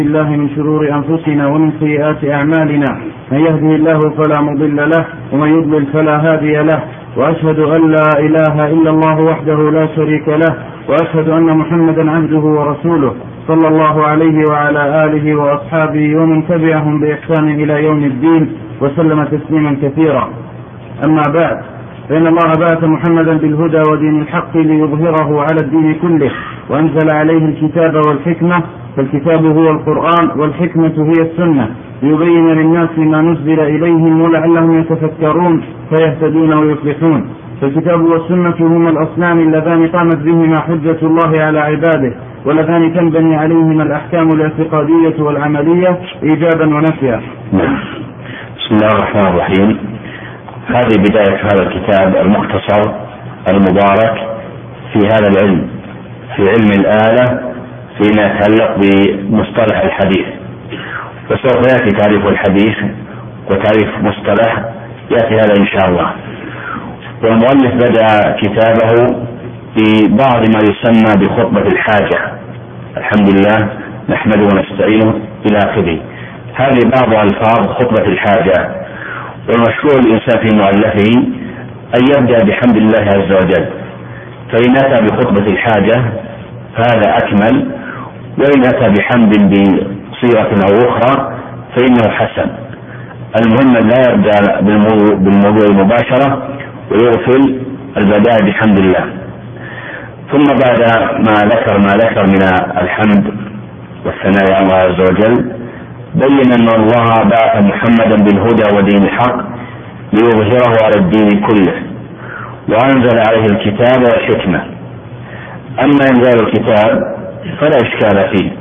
الله من شرور أنفسنا ومن سيئات أعمالنا، من يهده الله فلا مضل له ومن يضلل فلا هادي له، وأشهد أن لا إله إلا الله وحده لا شريك له، وأشهد أن محمدا عبده ورسوله صلى الله عليه وعلى آله وأصحابه ومن تبعهم بإحسان إلى يوم الدين وسلم تسليما كثيرا. أما بعد، فإن الله بعث محمدا بالهدى ودين الحق ليظهره على الدين كله، وأنزل عليه الكتاب والحكمة، فالكتاب هو القرآن والحكمة هي السنة، ليبين للناس ما نزل إليهم ولعلهم يتفكرون فيهتدون ويفلحون. فالكتاب والسنة هما الأصلان اللذان قامت بهما حجة الله على عباده، ولذان تنبني عليهما الأحكام الاعتقادية والعملية إيجابا ونفيا. بسم الله الرحمن الرحيم. هذه بداية هذا الكتاب المختصر المبارك في هذا العلم، في علم الآلة، فيما يتعلق بمصطلح الحديث. وسوف يأتي تعريف الحديث وتعريف مصطلح، يأتي هذا إن شاء الله. والمؤلف بدأ كتابه ببعض ما يسمى بخطبة الحاجة. الحمد لله نحمده ونستعينه إلى آخره. هذه بعض ألفاظ خطبة الحاجة. والمشروع الإنسان في مؤلفه أن يبدأ بحمد الله عز وجل، فإن أتى بخطبة الحاجة فهذا أكمل، وإن أتى بحمد بصيغة أو أخرى فإنه حسن. المهم لا يبدأ بالموضوع مباشرة ويغفل البداء بحمد الله. ثم بعد ما ذكر من الحمد والثناء على الله عز وجل، بين أن الله بعث محمدا بالهدى ودين الحق ليظهره على الدين كله، وأنزل عليه الكتاب والحكمة. أما إنزال الكتاب فلا إشكال فيه،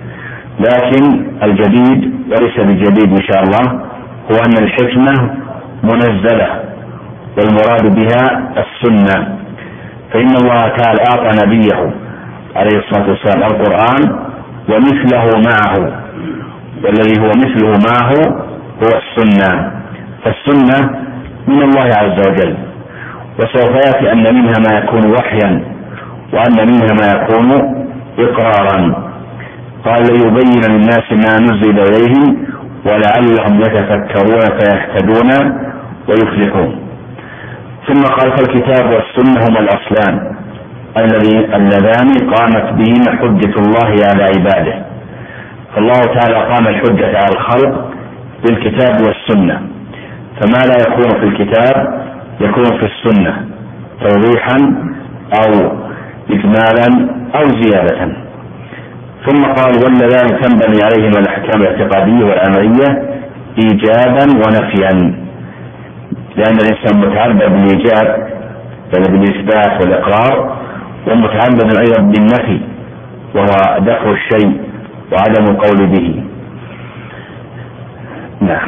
لكن الجديد وليس بالجديد إن شاء الله هو أن الحكمة منزلة، والمراد بها السنة. فإن الله تعالى أعطى نبيه عليه الصلاة والسلام القرآن ومثله معه، والذي هو مثله معه هو السنة. فالسنة من الله عز وجل، وسوف يأتي أن منها ما يكون وحيا وأن منها ما يكون إقرارا. قال ليبين للناس ما نزل إليهم ولعلهم يتفكرون فيهتدون ويفلحون. ثم قال فالكتاب والسنة هما الأصلان اللذان قامت بهما حجة الله على عباده. فالله تعالى قام الحجة على الخلق بالكتاب والسنة، فما لا يكون في الكتاب يكون في السنة توضيحا أو إجمالا أو زيادة. ثم قال واللذان تنبني عليهما الأحكام الاعتقادية والعملية إيجابا ونفيا، لأن الإنسان متعبد بالإيجاب يعني بالإثبات والإقرار، ومتعبد أيضا بالنفي وهو دفع الشيء وعدم القول به. نعم.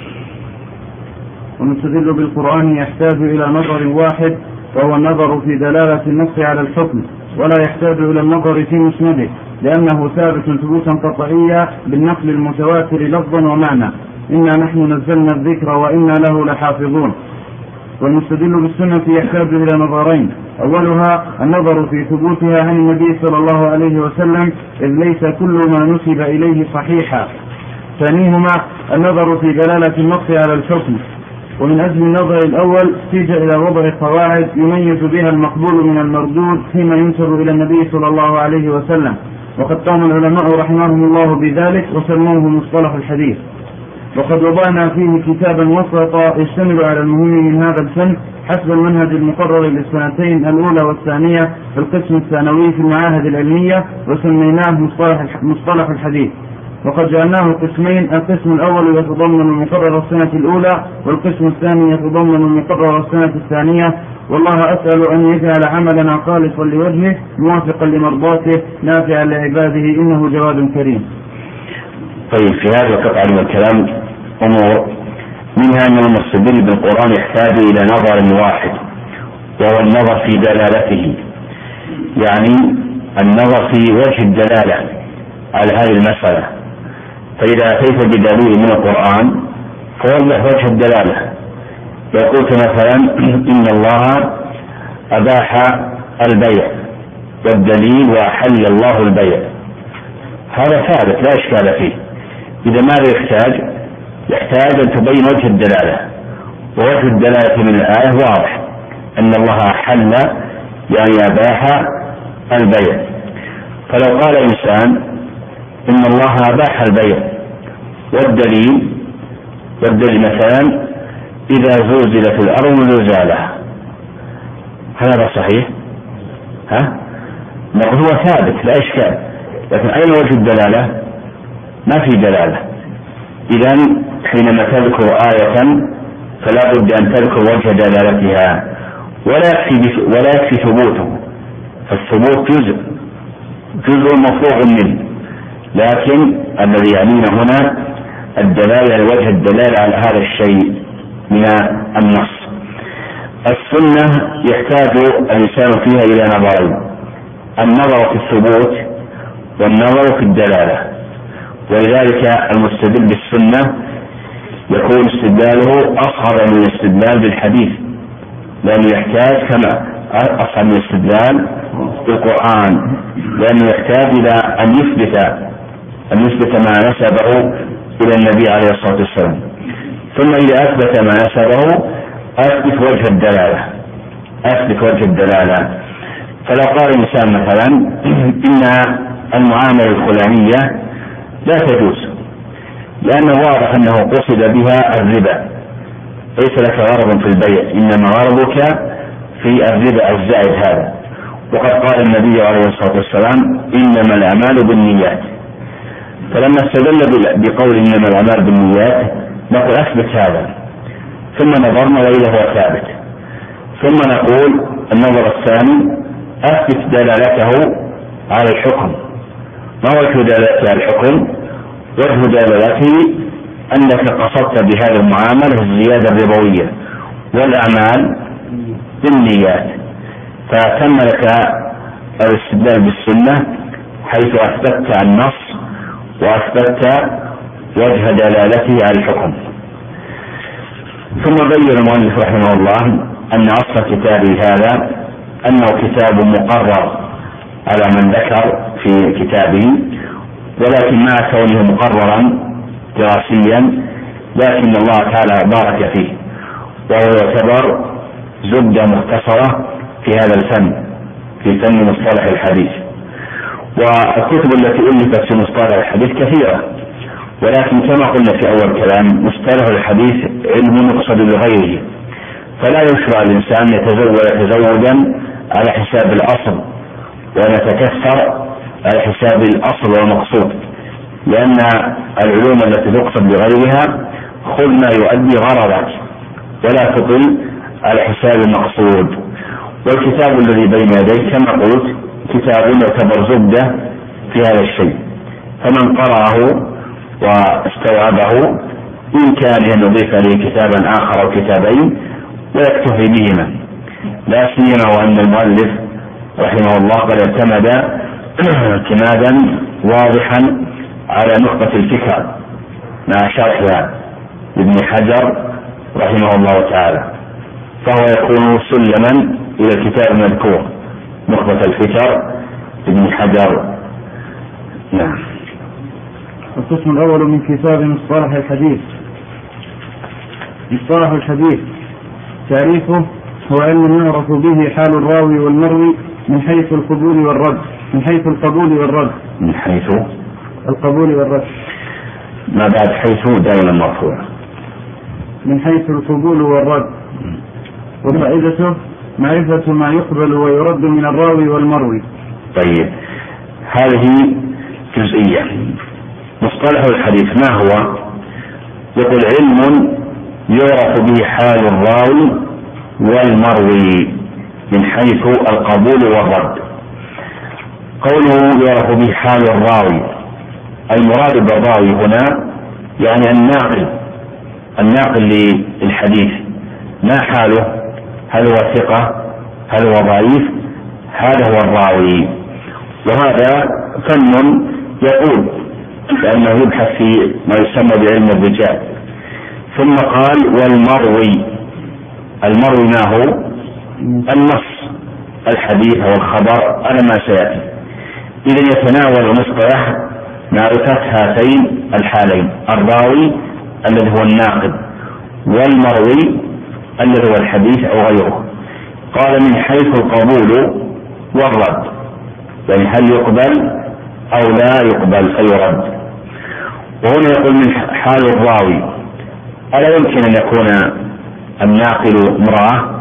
ونستدل بالقرآن يحتاج إلى نظر واحد، وهو النظر في دلالة النص على الحكم، ولا يحتاج إلى النظر في مسنده، لأنه ثابت ثبوتا قطعيا بالنقل المتواتر لفظا ومعنى: إنا نحن نزلنا الذكر وإنا له لحافظون. والمستدل بالسنة يحتاج إلى نظرين: أولها النظر في ثبوتها عن النبي صلى الله عليه وسلم، إذ ليس كل ما نسب إليه صحيحا. ثانيهما النظر في دلالة النص على الحكم. ومن أجل النظر الأول احتاج إلى وضع قواعد يميز بها المقبول من المردود فيما ينسب إلى النبي صلى الله عليه وسلم، وقد قام العلماء رحمهم الله بذلك وسموه مصطلح الحديث. وقد وضعنا فيه كتابا وسطا يشتمل على المهم من هذا الفن حسب المنهج المقرر للسنتين الأولى والثانية في القسم الثانوي في المعاهد العلمية، وسميناه مصطلح الحديث. وقد جعلناه قسمين: القسم الأول يتضمن مقرر السنة الأولى، والقسم الثاني يتضمن مقرر السنة الثانية. والله أسأل أن يجعل عملنا خالصا لوجهه موافقا لمرضاته نافعا لعباده، إنه جواد كريم. طيب، في هذا القطعة من الكلام أمور، منها أن المستدل بالقرآن يحتاج إلى نظر واحد، وهو النظر في دلالته، يعني النظر في وجه الدلالة على هذه المسألة. فإذا أتيت بدليل من القرآن فوضح وجه الدلالة. يقول مثلا إن الله أباح البيع والدليل وأحل الله البيع، هذا ثابت لا إشكال فيه. إذا ماذا يحتاج أن تبين وجه الدلالة، ووجه الدلالة من الآية واضح أن الله أحل يعني أباح البيع. فلو قال إنسان إن الله أباح البيع والدليل مثلا إذا زلزلت الأرض زلزالها، هذا صحيح؟ نقول هو ثابت لا إشكال، لكن أين وجه الدلالة؟ ما في دلالة. إذن حينما تذكر آية فلا بد أن تذكر وجه دلالتها، ولا يكفي ثبوته، فالثبوت جزء مفروغ منه، لكن الذي يعنينا هنا الدلالة، وجه الدلالة على هذا الشيء من النص. السنة يحتاج الإنسان فيها إلى نظرين: النظر في الثبوت والنظر في الدلالة. ولذلك المستدل بالسنة يكون استدلاله أصعب من الاستدلال بالحديث، لأنه يحتاج كما أصعب من الاستدلال بالقرآن، لأنه يحتاج إلى أن يثبت ما نسبه إلى النبي عليه الصلاة والسلام، ثم إذا أثبت ما نسبه أثبت وجه الدلالة. فلو قال الإنسان مثلا إن المعاملة الفلانية لا تجوز لأنه واضح أنه قصد بها الربا، ليس لك غرض في البيع، إنما غرضك في الربا الزائد هذا، وقد قال النبي عليه الصلاة والسلام إنما الأعمال بالنيات. فلما استدل بقول إنما الأعمال بالنيات نقول أثبت هذا، ثم نظرنا وإذا هو ثابت، ثم نقول النظر الثاني أثبت دلالته على الحكم. ما وجه دلالته على الحكم؟ وجه دلالته أنك قصدت بهذه المعاملة الزيادة الربوية، والأعمال بالنيات، فتم لك الاستدلال بالسنة حيث أثبتت النص وأثبتت وجه دلالته على الحكم. ثم بين المؤلف رحمه الله أن أصل كتابه هذا أنه كتاب مقرر على من ذكر في كتابه، ولكن مع كونه مقررا دراسيا لكن الله تعالى بارك فيه، وهو يعتبر زبدة مختصرة في هذا الفن، في فن مصطلح الحديث. والكتب التي ألفت في مصطلح الحديث كثيرة، ولكن كما قلنا في أول كلام مصطلح الحديث علم يقصد بغيره، فلا يشرع الإنسان يتزوجا على حساب الأصل ويتكثر على حساب الأصل والمقصود، لأن العلوم التي تقصد بغيرها خذ ما يؤدي غرضك ولا تطل على حساب المقصود. والكتاب الذي بين يديك كما قلت كتاب يعتبر زبدة في هذا الشيء، فمن قرأه واستوعبه بإمكانه أن يضيف عليه كتابا آخر أو كتابين ويكتفي بهما، لا سيما وأن المؤلف رحمه الله قد اعتمد اعتمادا واضحا على نقطة الفكر مع شرحها لابن حجر رحمه الله تعالى، فهو يكون سلما إلى الكتاب المذكور نقطة الفكر لابن حجر. نعم. القسم الأول من كتاب مصطلح الحديث. مصطلح الحديث تعريفه هو علم يعرف به حال الراوي والمروي من حيث القبول والرد. من حيث القبول والرد ما بعد حيث دائما مرفوع. من حيث القبول والرد. وفائدته معرفة ما يقبل ويرد من الراوي والمروي. طيب، هذه جزئية. مصطلح الحديث ما هو؟ يقول علم يعرف به حال الراوي والمروي من حيث القبول والرد. قوله يعرف به حال الراوي، المراد بالراوي هنا يعني الناقل للحديث، ما حاله؟ هل هو ثقة؟ هل هو ضعيف؟ هذا هو الراوي. وهذا فن يقول لأنه يبحث في ما يسمى بعلم الرجال. ثم قال والمروي. المروي ما هو؟ النص، الحديث أو الخبر على ما سيأتي. إذن يتناول مصطلح معرفة هاتين الحالين، الراوي الذي هو الناقد والمروي الذي هو الحديث أو غيره. قال من حيث القبول والرد، يعني هل يقبل أو لا يقبل فيرد. وهنا يقول من حال الراوي، ألا يمكن أن يكون الناقل امرأة؟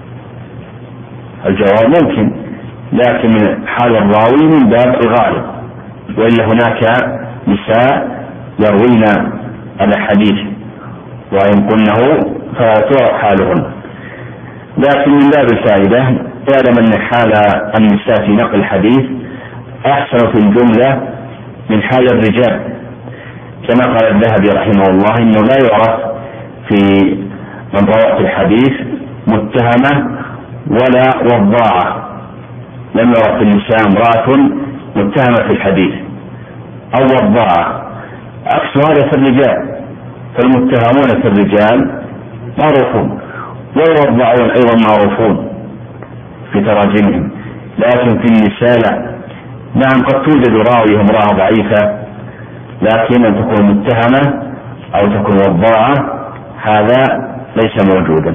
الجواب ممكن، لكن من حال الراوي من باب الغالب، وإلا هناك نساء يروين الحديث وإن كنه فلا تعرف حالهن. لكن من باب الفائدة يعلم أن حال النساء في نقل الحديث أحسن في الجملة من حال الرجال، كما قال الذهبي رحمه الله إنه لا يعرف في من روى الحديث متهمة ولا وضاعة، لم يعرف في النساء امرأة متهمة في الحديث أو وضاعة، عكس هذا في الرجال، فالمتهمون في الرجال معروفون والوضاعون أيضا معروفون في تراجمهم، لكن في النساء لا. نعم قد توجد راوية امرأة ضعيفة، لكن أن تكون متهمة أو تكون وضاعة هذا ليس موجودا.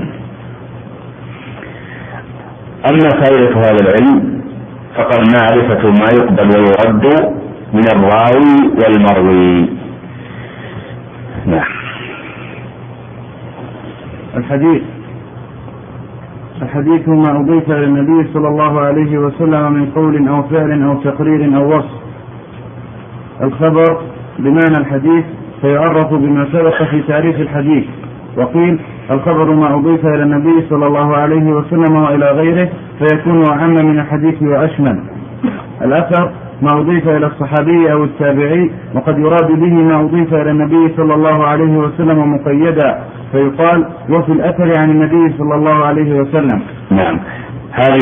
أما فائدة هذا العلم فقد معرفة ما يقبل ويرد من الراوي والمروي. نعم. الحديث ما أضيف إلى النبي صلى الله عليه وسلم من قول أو فعل أو تقرير أو وصف. الخبر بمعنى الحديث فيعرف بما سبق في تعريف الحديث. وقيل الخبر ما أضيف إلى النبي صلى الله عليه وسلم وإلى غيره فيكون أعم من الحديث وأشمل. الأثر ما أضيف إلى الصحابي أو التابعي، وقد يراد به ما أضيف إلى النبي صلى الله عليه وسلم مقيدا، فيقال وفي الأثر عن النبي صلى الله عليه وسلم. نعم. هذه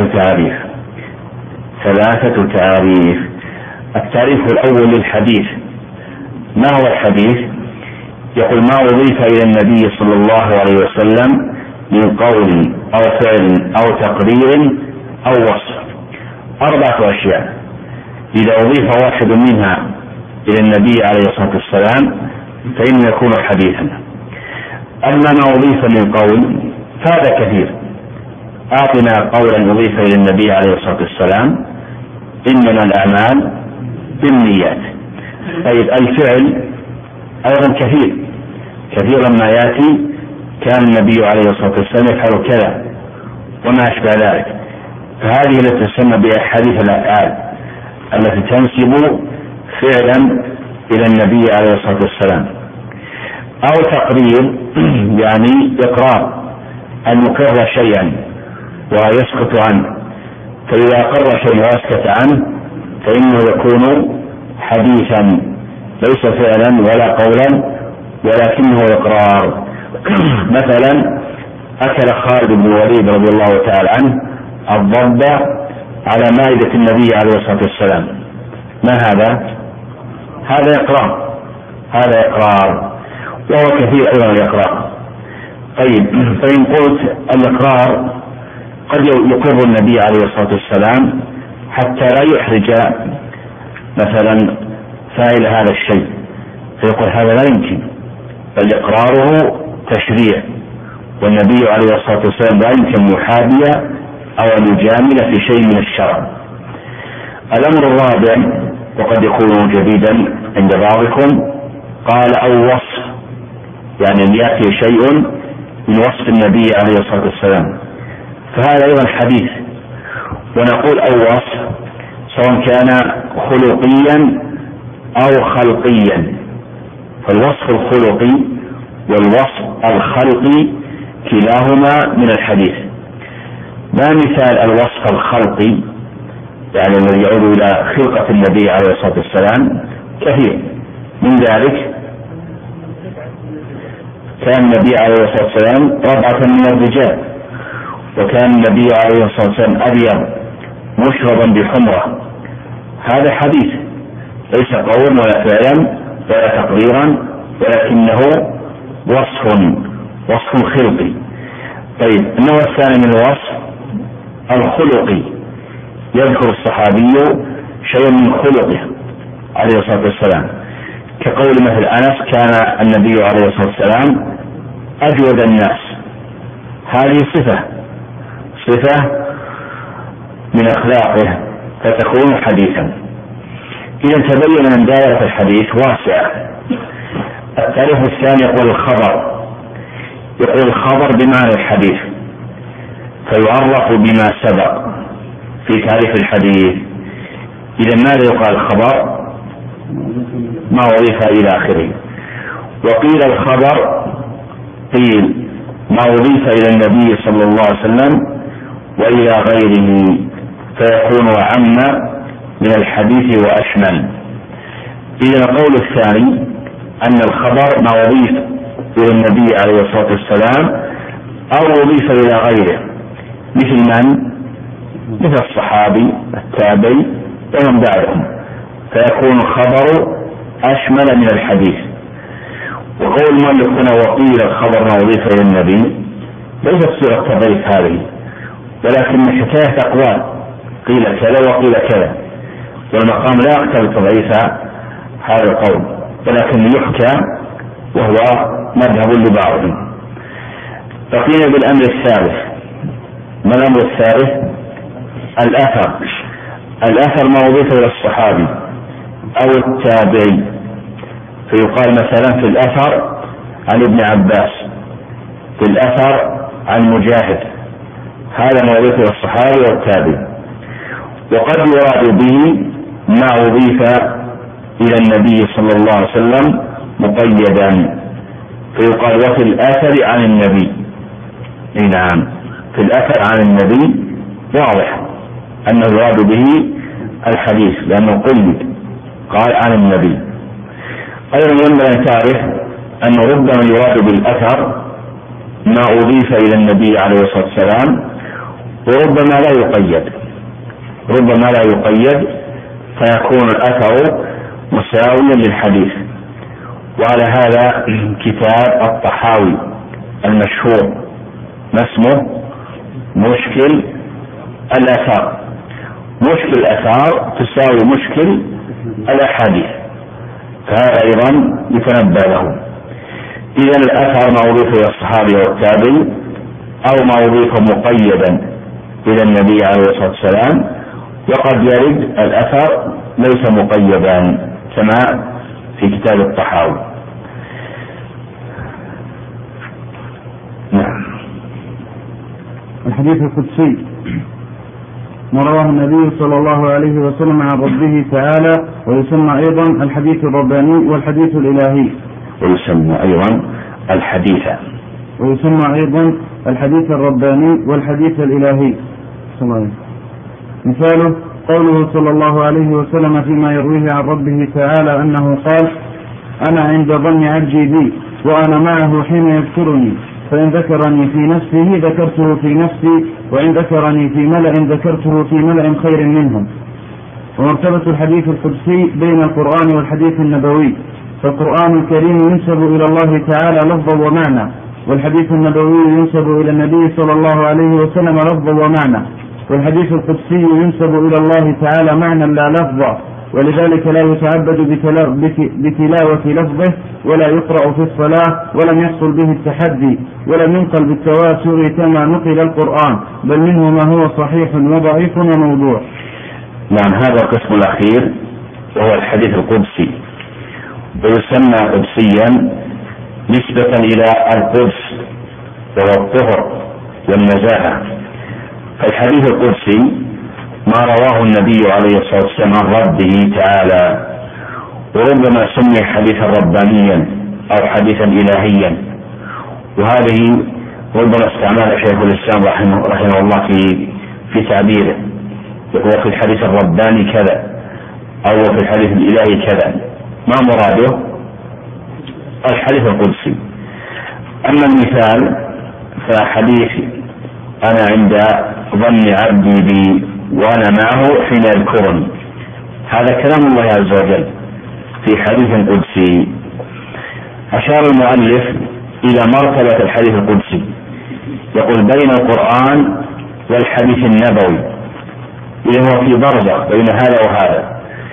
ثلاثة تعاريف. التعريف الأول للحديث، ما هو الحديث؟ يقول ما أضيف إلى النبي صلى الله عليه وسلم من قول أو فعل أو تقرير أو وصف. 4 أشياء إذا أضيف واحد منها إلى النبي عليه الصلاة والسلام فإنه يكون حديثا. أما ما أضيف من قول فهذا كثير. أعطنا قولا أضيف إلى النبي عليه الصلاة والسلام: إنما الأعمال بالنيات. طيب الفعل أيضا كثيرا ما يأتي كان النبي عليه الصلاة والسلام يفعل كذا وما أشبه ذلك، فهذه التي تسمى بأحاديث الأفعال التي تنسب فعلا إلى النبي عليه الصلاة والسلام. أو تقرير يعني إقرار، أن يقر شيئا ويسكت عنه، فإذا أقر شيئا ويسكت عنه فإنه يكون حديثا ليس فعلا ولا قولا ولكنه إقرار. مثلا أكل خالد بن الوليد رضي الله تعالى عنه الضبة على مائدة النبي عليه الصلاة والسلام، ما هذا؟ هذا إقرار، وهو كثير أيضا الإقرار. طيب فإن قلت الإقرار قد يقر النبي عليه الصلاة والسلام حتى لا يحرج مثلا فاعل هذا الشيء، فيقول هذا لا يمكن، بل إقراره تشريع، والنبي عليه الصلاة والسلام لا يمكن محابية أو أن يجامل في شيء من الشرع. الأمر الرابع وقد يكون جديدا عند بعضكم، قال أو وصف، يعني أن يأتي شيء من وصف النبي عليه الصلاة والسلام، فهذا أيضا حديث. ونقول أو وصف سواء كان خلقيا أو خلقيا، فالوصف الخلقي والوصف الخلقي كلاهما من الحديث. ما مثال الوصف الخلقي؟ يعني الذي يعود إلى خلقة النبي عليه الصلاة والسلام كثير، من ذلك كان النبي عليه الصلاة والسلام ربعة من الرجال، وكان النبي عليه الصلاة والسلام أبيض مشربا بحمرة، هذا حديث ليس قول ولا فعلا ولا تقريرا، ولكنه وصف خلقي. طيب النوع الثاني من الوصف الخلقي، يذكر الصحابي شيئا من خلقه عليه الصلاة والسلام، كقول مثل أنس كان النبي عليه الصلاة والسلام أجود الناس. هذه صفة من أخلاقه فتكون حديثا. إذا تبين أن دائرة الحديث واسعة. التعريف الثاني يقول الخبر بمعنى الحديث، فيعرف بما سبق في تعريف الحديث. إذا ماذا يقال الخبر؟ ما أضيف إلى آخره. وقيل الخبر قيل ما أضيف إلى النبي صلى الله عليه وسلم وإلى غيره، فيكون أعم من الحديث وأشمل. إذا القول الثاني أن الخبر ما أضيف إلى النبي عليه الصلاة والسلام أو أضيف إلى غيره، مثل من؟ مثل الصحابي التابعي ومن بعدهم، فيكون الخبر أشمل من الحديث. وقول المؤلف هنا وقيل الخبر ما أضيف إلى النبي ليست صيغة تضعيف هذه، ولكن حكاية أقوال، قيل كذا وقيل كذا، والمقام لا يقتضي تضعيف هذا القول، ولكن يحكى وهو مذهب لبعضهم. بقينا بالأمر الثالث. ما الأمر الثالث؟ الأثر ما أضيف إلى الصحابي أو التابعي، فيقال مثلا في الأثر عن ابن عباس، في الأثر عن مجاهد، هذا ما أضيف إلى الصحابي والتابعي. وقد يراد به ما أضيف إلى النبي صلى الله عليه وسلم مقيدا، فيقال وفي الأثر عن النبي. نعم، في الأثر عن النبي واضح أنه يراد به الحديث لأنه قيد، قال عن النبي. أيضا ينبغي أن تعرف أن ربما يراد بالأثر ما أضيف إلى النبي عليه الصلاة والسلام، وربما لا يقيد، فيكون الأثر مساويا للحديث. وعلى هذا كتاب الطحاوي المشهور ما اسمه؟ مشكل الآثار. مشكل الآثار تساوي مشكل الأحاديث، فهذا أيضا يتنبه له. إذا الأثر ما أضيف إلى الصحابي والتابعي أو ما أضيف مقيدا إلى النبي عليه الصلاة والسلام، وقد يرد الأثر ليس مقيدا كما في كتاب الطحاوي. نعم. الحديث القدسي ما رواه النبي صلى الله عليه وسلم عن ربه تعالى، ويسمى أيضا الحديث الرباني والحديث الإلهي، ويسمى أيضا الحديث الرباني والحديث الإلهي. مثاله قوله صلى الله عليه وسلم فيما يرويه عن ربه تعالى أنه قال: أنا عند ظن عبدي بي وأنا معه حين يذكرني، فإن ذكرني في نفسه ذكرته في نفسي، وإن ذكرني في ملأ ذكرته في ملأ خير منهم. ومرتبة الحديث القدسي بين القرآن والحديث النبوي، فالقرآن الكريم ينسب إلى الله تعالى لفظا ومعنى، والحديث النبوي ينسب إلى النبي صلى الله عليه وسلم لفظا ومعنى، والحديث القدسي ينسب إلى الله تعالى معنى لا لفظا، ولذلك لا يتعبد بتلاوة لفظه ولا يقرأ في الصلاة، ولم يحصل به التحدي، ولم ينقل بالتواتر كما نقل القرآن، بل منه ما هو صحيح وضعيف وموضوع. نعم، هذا القسم الأخير وهو الحديث القدسي، ويسمى قدسيا نسبة إلى القدس وهو الطهر والنزاهة. فالحديث القدسي ما رواه النبي عليه الصلاة والسلام عن ربه تعالى، وربما سمي حديثا ربانيا أو حديثا إلهيا، وهذه ربما استعمال شيخ الإسلام رحمه الله في تعبيره، وهو في الحديث الرباني كذا أو في الحديث الإلهي كذا. ما مراده؟ الحديث القدسي. أما المثال فحديث أنا عند ظن عبدي بي وأنا معه حين يذكرني، هذا كلام الله عز وجل في حديث قدسي. أشار المؤلف إلى مرتبة الحديث القدسي، يقول بين القرآن والحديث النبوي، إذا هو في برزخ بين هذا وهذا.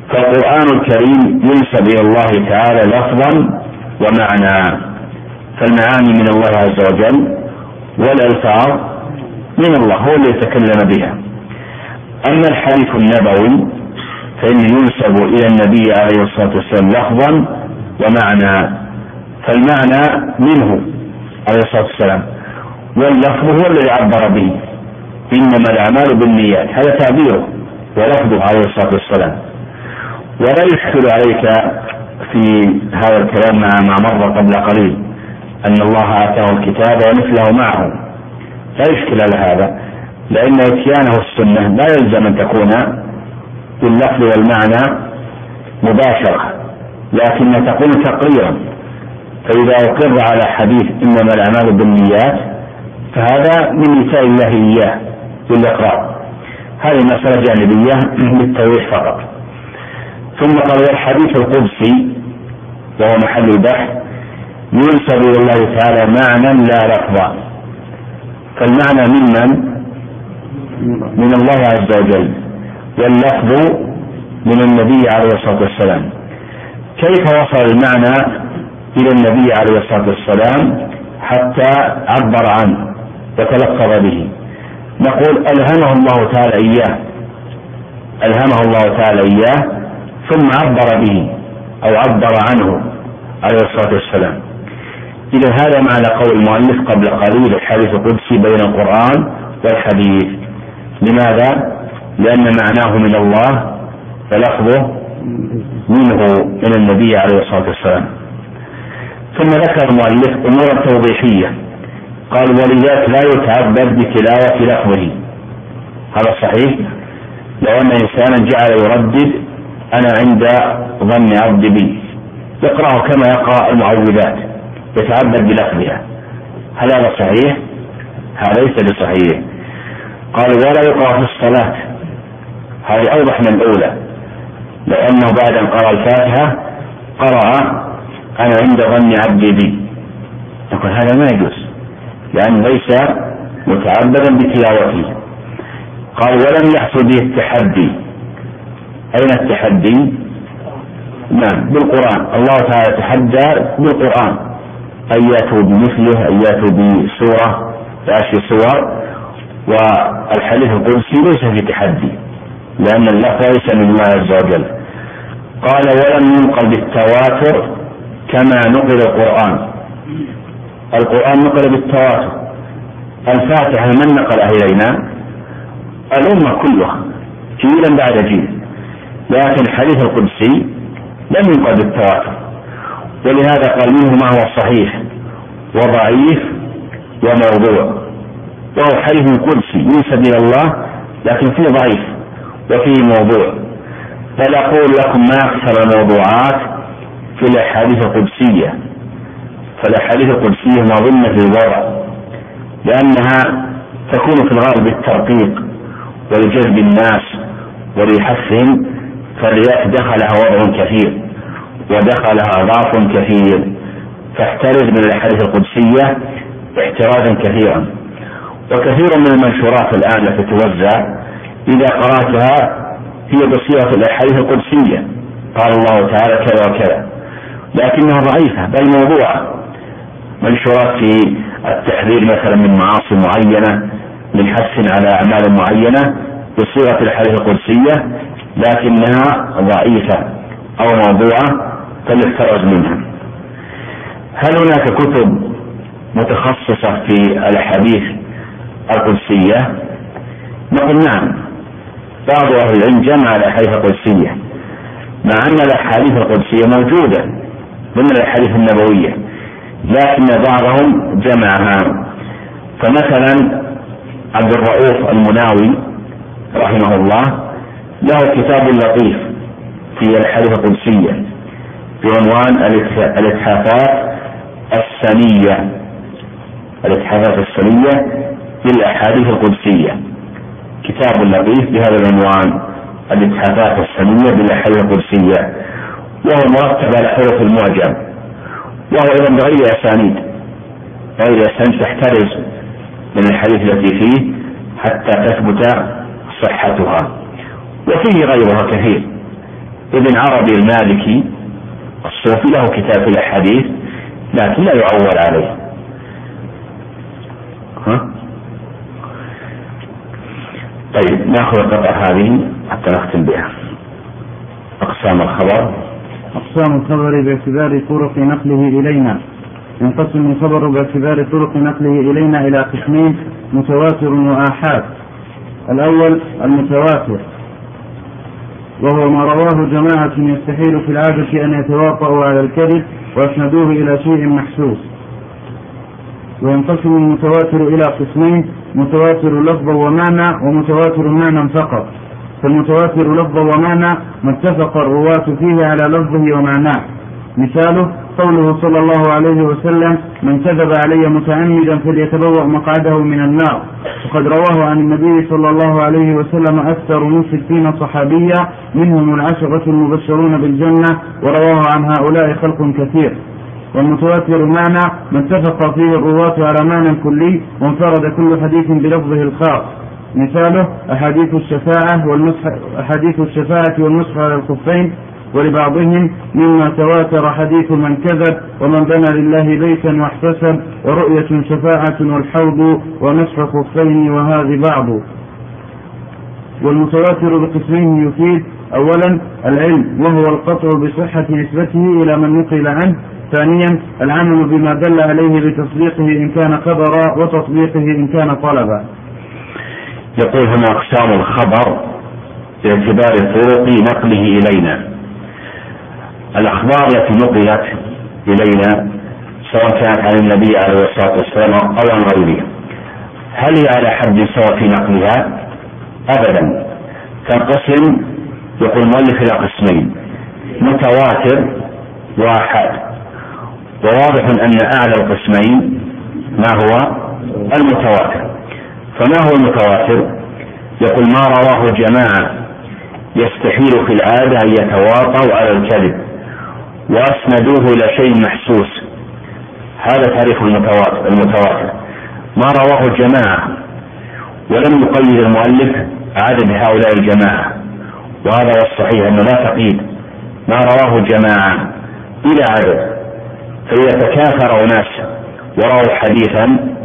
فالقرآن الكريم ينسب إلى الله تعالى لفظا ومعنى، فالمعاني من الله عز وجل والألفاظ من الله هو الذي يتكلم بها. أما الحديث النبوي فإنه ينسب إلى النبي عليه الصلاة والسلام لفظا ومعنى، فالمعنى منه عليه الصلاة والسلام، واللفظ هو الذي عبر به، إنما الأعمال بالنيات، هذا تعبيره ولفظه عليه الصلاة والسلام. ولا يشكل عليك في هذا الكلام مع ما مر قبل قليل أن الله آتاه الكتاب ومثله معه، لا يشكل على هذا، لأن إتيانه السنة لا يلزم أن تكون باللفظ والمعنى مباشرة، لكن تكون تقريرا. فإذا أقر على حديث إنما الأعمال بالنيات فهذا من إيتاء الله إياه بالإقرار، هذه مسألة جانبية للتوضيح فقط. ثم قال الحديث القدسي وهو محل البحث ينسب إلى الله تعالى معنى لا لفظا، فالمعنى من الله عز وجل، واللفظ من النبي عليه الصلاة والسلام. كيف وصل المعنى إلى النبي عليه الصلاة والسلام حتى عبر عنه وتلفظ به؟ نقول ألهمه الله تعالى إياه ثم عبر به أو عبر عنه عليه الصلاة والسلام. إذا هذا معنى قول المؤلف قبل قليل الحديث القدسي بين القرآن والحديث. لماذا؟ لأن معناه من الله فلفظه منه من النبي عليه الصلاة والسلام. ثم ذكر المؤلف أمورا توضيحية، قال ولذلك لا يتعبد بتلاوة لفظه. هذا صحيح، لو أن إنسانا جعل يردد أنا عند ظن عبد بي، يقرأه كما يقرأ المعوذات، يتعبد بلفظها، هل هذا صحيح؟ هذا ليس بصحيح. قال ولا يقرأ في الصلاة، هذه أوضح من الأولى، لأنه بعد أن قرأ الفاتحة قرأ أنا عند ظن عبدي بي، نقول هذا ما يجوز لأن ليس متعبدا بتلاوته. قال ولم يحصل به التحدي. أين التحدي؟ نعم بالقرآن، الله تعالى تحدى بالقرآن أن يأتوا بمثله، أن يأتوا بسورة بعشر سور، والحديث القدسي ليس في تحدي لأن اللفظ ليس من الله عز وجل. قال ولم ينقل بالتواتر كما نقل القرآن نقل بالتواتر. الفاتحة من نقلها إلينا؟ الأمة كلها جيلا بعد جيل، لكن الحديث القدسي لم ينقل بالتواتر، ولهذا قال منه ما هو صحيح وضعيف وموضوع، وهو حديث قدسي ينسب إلى الله لكن فيه ضعيف وفيه موضوع. فلا أقول لكم ما أكثر الموضوعات في الأحاديث القدسية، فالأحاديث القدسية مظنة للوضع، لأنها تكون في الغالب بالترقيق ولجذب الناس وليحثهم، فالرياء دخلها وضع كثير ودخلها ضعف كثير، فاحترز من الأحاديث القدسية احترازا كثيرا. وكثير من المنشورات الآن التي توزع إذا قرأتها هي بصيغة الأحاديث القدسية، قال الله تعالى كذا وكذا، لكنها ضعيفة بل موضوعة. منشورات في التحذير مثلا من معاصي معينة، من حث على أعمال معينة بصيغة الحديث القدسية، لكنها ضعيفة أو موضوعة فليحترز منها. هل هناك كتب متخصصة في الأحاديث القدسية؟ نقول نعم، بعض أهل العلم جمع الأحاديث القدسية، مع أن الأحاديث القدسية موجودة ضمن الأحاديث النبوية، لكن بعضهم جمعها. فمثلا عبد الرؤوف المناوي رحمه الله له كتاب لطيف في الأحاديث القدسية بعنوان الإتحافات السنية للأحاديث القدسية، كتاب لطيف بهذا العنوان الإتحافات السنية بالأحاديث القدسية، وهو مرتب على حروف المعجم، وهو أيضا بغير أسانيد تحترز من الحديث التي فيه حتى تثبت صحتها، وفيه غيرها كثير ابن عربي المالكي الصوفي له كتاب في الأحاديث لكن لا يعول عليه. طيب نأخذ القطعة هذه حتى نختم بها. أقسام الخبر. أقسام الخبر باعتبار طرق نقله إلينا. ينقسم الخبر باعتبار طرق نقله إلينا إلى قسمين: متواتر وآحاد. الأول المتواتر، وهو ما رواه جماعة يستحيل في العادة أن يتواطؤوا على الكذب ويسندوه إلى شيء محسوس. وينقسم المتواتر إلى قسمين: متواتر لفظا ومعنى، ومتواتر معنى فقط. فالمتواتر لفظا ومعنى ما اتفق الرواة فيه على لفظه ومعناه. مثاله قوله صلى الله عليه وسلم: من كذب علي متعمدا فليتبوأ مقعده من النار. وقد رواه عن النبي صلى الله عليه وسلم أكثر من 60 صحابيا، منهم العشرة المبشرون بالجنة، ورواه عن هؤلاء خلق كثير. والمتواتر معنى ما اتفق فيه الرواة على معنى كلي وانفرد كل حديث بلفظه الخاص. مثاله أحاديث الشفاعة والنصح على الخفين، ولبعضهم مما تواتر حديث من كذب ومن بنى لله بيتا واحتسب، ورؤية شفاعة والحوض ونصح خفين، وهذه بعض. والمتواتر بقسمين يفيد: أولا العلم، وهو القطع بصحة نسبته إلى من نقل عنه. ثانيا العمل بما دل عليه بتصديقه إن كان خبرا وتطبيقه إن كان طلبا. يقول هنا أقسام الخبر باعتبار طرق نقله إلينا. الأخبار التي نقلت إلينا سواء كانت عن النبي عليه الصلاة والسلام أو عن غيره، هل هي على حد سواء في نقلها؟ أبدا. فالقسم يقول المؤلف إلى قسمين: متواتر وآحاد. وواضح أن أعلى القسمين ما هو المتواتر. فما هو المتواتر؟ يقول ما رواه جماعة يستحيل في العادة أن يتواطوا على الكذب وأسندوه إلى شيء محسوس. هذا تعريف المتواتر، ما رواه جماعة، ولم يقيد المؤلف عدد هؤلاء الجماعة، وهذا هو الصحيح أنه لا تقييد، ما رواه جماعة إلى عدد. فإذا تكاثر ناس ورأوا حديثا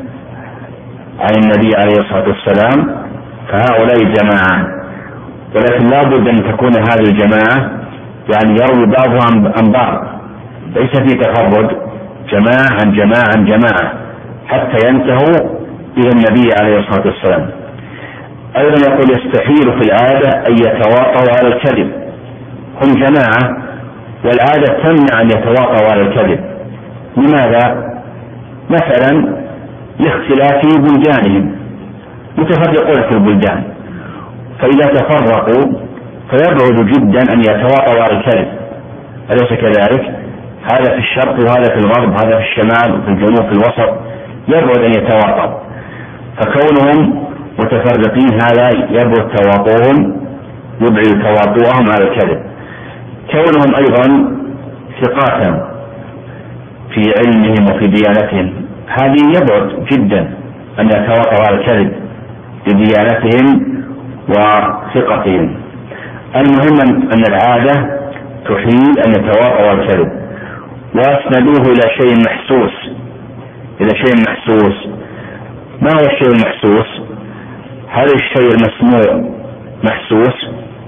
عن النبي عليه الصلاة والسلام فهؤلاء جماعة، ولكن لا بد أن تكون هذه الجماعة يعني يروي بعضهم عن بعض، ليس في تفرد، جماعة عن جماعة عن جماعة حتى ينتهوا إلى النبي عليه الصلاة والسلام. أيضا يقول يستحيل في العادة أن يتواطوا على الكذب. هم جماعة والعادة تمنع أن يتواطوا على الكذب. لماذا؟ مثلا لاختلاف بلدانهم، متفرقون في البلدان، فإذا تفرقوا فيبعد جدا أن يتواطوا على الكذب، أليس كذلك؟ هذا في الشرق وهذا في الغرب، هذا في الشمال وفي الجنوب في الوسط، يبعد أن يتواطوا. فكونهم متفرقين هذا يبعد تواطؤهم، يبعد تواطؤهم على الكذب. كونهم أيضا ثقاتا في علمهم وفي ديانتهم، هذه يبعد جدا أن يتواطؤوا على الكذب لديانتهم وثقتهم. المهم أن العادة تحيل أن يتواطؤوا على الكذب، وأسندوه إلى شيء محسوس. إلى شيء محسوس. ما هو الشيء المحسوس؟ هل الشيء المسموع محسوس؟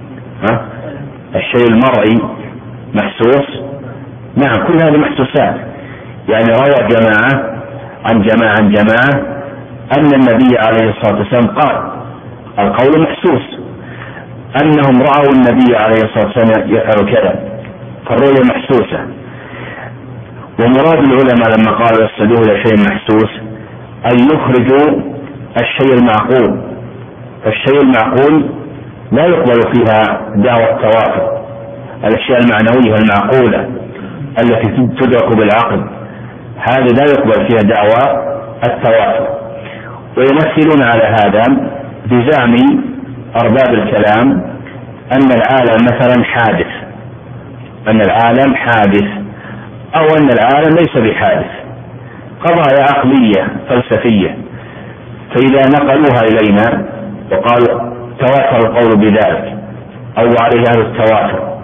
الشيء المرئي محسوس؟ نعم، كل هذه محسوسات. يعني روى جماعة عن جماعة عن جماعة أن النبي عليه الصلاة والسلام قال، القول محسوس، أنهم رأوا النبي عليه الصلاة والسلام يفعل كذا، فالرؤية محسوسة. ومراد العلماء لما قالوا يصلوه إلى شيء محسوس أن يخرجوا الشيء المعقول. فالشيء المعقول لا يقبل فيها دعوى التواتر. الأشياء المعنوية المعقولة التي تدرك بالعقل هذا لا يقبل فيها دعوى التواتر. ويمثلون على هذا بزعم أرباب الكلام أن العالم مثلا حادث، أن العالم حادث، أو أن العالم ليس بحادث، قضايا عقلية فلسفية. فإذا نقلوها إلينا وقالوا تواتر القول بذلك أو عليه هذا التواتر،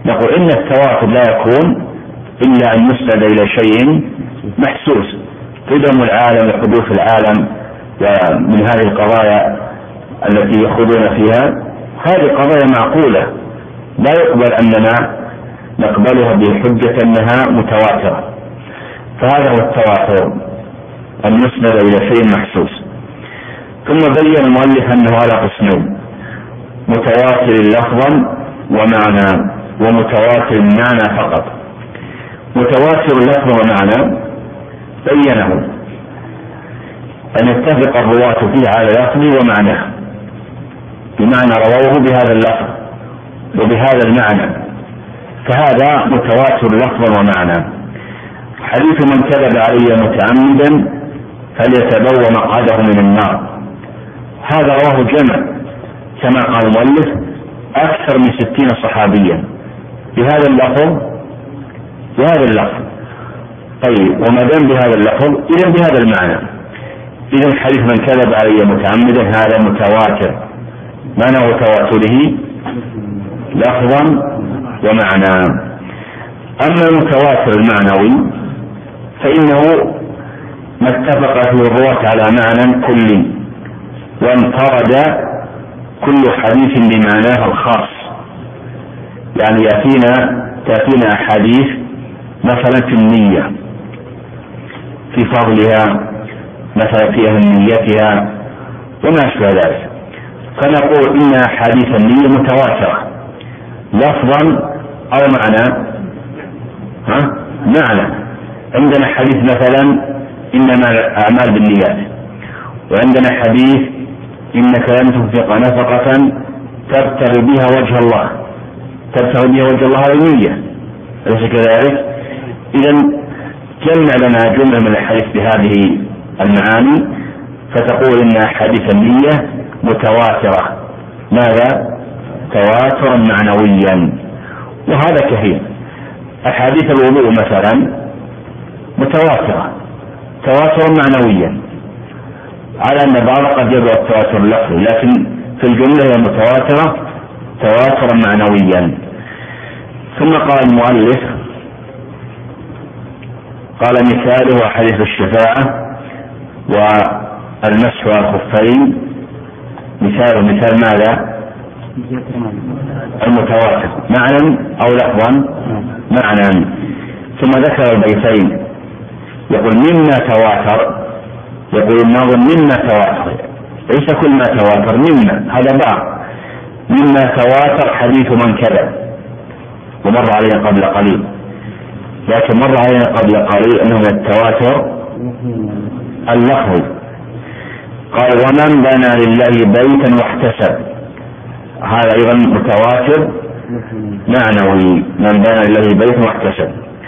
نقول إن التواتر لا يكون إلا أن يسند إلى شيء محسوس، قدم العالم وحدوث العالم ومن هذه القضايا التي يخوضون فيها، هذه قضايا معقولة لا يقبل أننا نقبلها بحجة أنها متواترة. فهذا هو التواتر، أن يسند إلى شيء محسوس. ثم بين المؤلف أنه على قسمين: متواتر لفظا ومعنى، ومتواتر معنى فقط. متواتر لفظا ومعنى بينه أن يتفق الرواة فيه على لفظه ومعناه، بمعنى رووه بهذا اللفظ وبهذا المعنى، فهذا متواتر لفظا ومعنى. حديث: من كذب علي متعمدا فليتبوأ مقعده من النار، هذا رواه جمع كما قال المؤلف أكثر من 60 صحابيا بهذا اللفظ. طيب، وما دام بهذا اللفظ إذن بهذا المعنى. إذن حديث من كذب علي متعمدا هذا متواتر، معنى تواتره لفظا ومعنى. أما المتواتر المعنوي فإنه ما اتفق فيه الرواة على معنى كلي، وانفرد كل حديث بمعناه الخاص. يعني تأتينا أحاديث مثلا في النية، في فضلها، مثلا في أهميتها وما أشبه ذلك، فنقول إن أحاديث النية متواترة لفظا أو معنى. معنى، عندنا حديث مثلا إنما الأعمال بالنيات، وعندنا حديث إنك لن تنفق نفقة تبتغي بها وجه الله، النية، أليس كذلك؟ إذن جمع لنا جملة من الحديث بهذه المعاني، فتقول إن أحاديث النية متواترة. ماذا؟ تواترا معنويا. وهذا كثير. أحاديث الوضوء مثلا متواترة تواترا معنويا، على أن بعض قد يبلغ التواتر اللفظي، لكن في الجملة هي متواترة تواترا معنويا. ثم قال المؤلف: قال مثاله حديث الشفاعة والمسح على الخفين. مثال ماذا؟ المتواتر معنى أو لفظا؟ معنى. ثم ذكر البيتين، يقول مما تواتر، يقول الناظم مما تواتر، ليس كل ما تواتر، مما هذا بعض. مما تواتر حديث من كذب، ومر علينا قبل قليل، لكن مر علينا قبل قليل أنه من التواتر اللفظي. قال: ومن بنى لله بيتا واحتسب، هذا أيضا متواتر معنوي، من بنى لله بيتا واحتسب.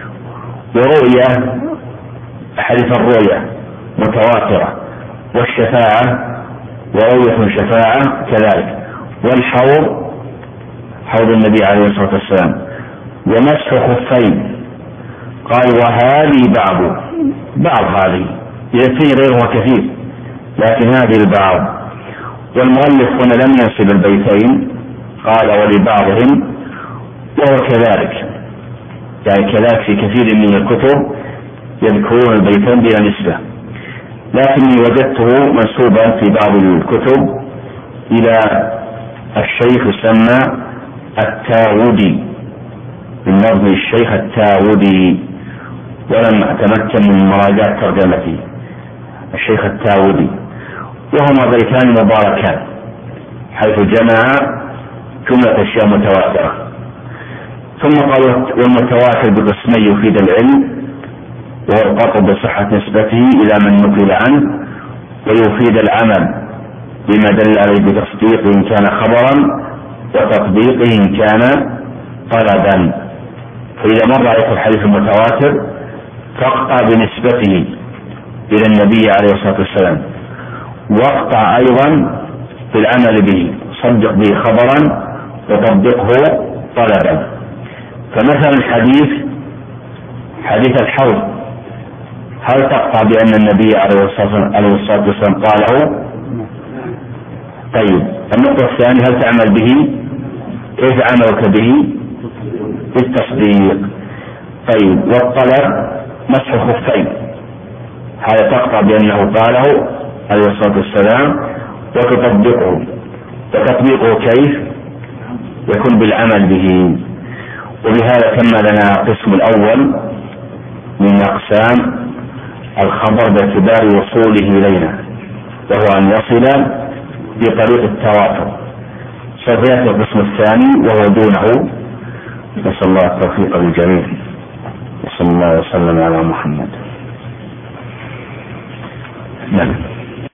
ورؤية، حديث الرؤية متواترة، والشفاعة ورؤية الشفاعة كذلك، والحوض حوض النبي عليه الصلاة والسلام، ومسح خفين. قال: وهذه بعض هذه، إذا في غيرها كثير، لكن هذه البعض. والمؤلف هنا لم ينسب البيتين، قال: ولبعضهم، وهو كذلك، يعني كذلك في كثير من الكتب يذكرون البيتين بلا نسبة، لكني وجدته منسوبا في بعض الكتب إلى الشيخ يسمى التاودي، بالنظم الشيخ التاودي، ولم أتمكن من مراجعة ترجمته، الشيخ التاودي. وهما بيتان مباركان، حيث جمع جملة أشياء متواترة. ثم قال: والمتواتر بقسمي يفيد العلم، وهو القطع بصحة نسبته إلى من نقل عنه، ويفيد العمل بما دل عليه بتصديقه إن كان خبرا، وتطبيقه إن كان طلبا. فإذا مر عليك الحديث المتواتر فاقطع بنسبته إلى النبي عليه الصلاة والسلام، واقطع أيضا بالعمل به، صدق به خبرا وطبقه طلبا. فمثلا حديث الحوض، هل تقطع بأن النبي عليه الصلاة والسلام قاله؟ طيب، النقطة الثانية: هل تعمل به؟ كيف عملك به؟ بالتصديق. طيب، والطلب مسح الخفين، هذا تقطع بأنه قاله عليه الصلاة والسلام وتطبقه. وتطبيقه كيف؟ يكون بالعمل به. وبهذا تم لنا القسم الأول من أقسام الخبر باعتبار وصوله إلينا، وهو أن يصل بطريق التواتر. سوف يأتي القسم الثاني وهو دونه. نسأل الله التوفيق للجميع، وصلى الله وسلم على محمد. نعم.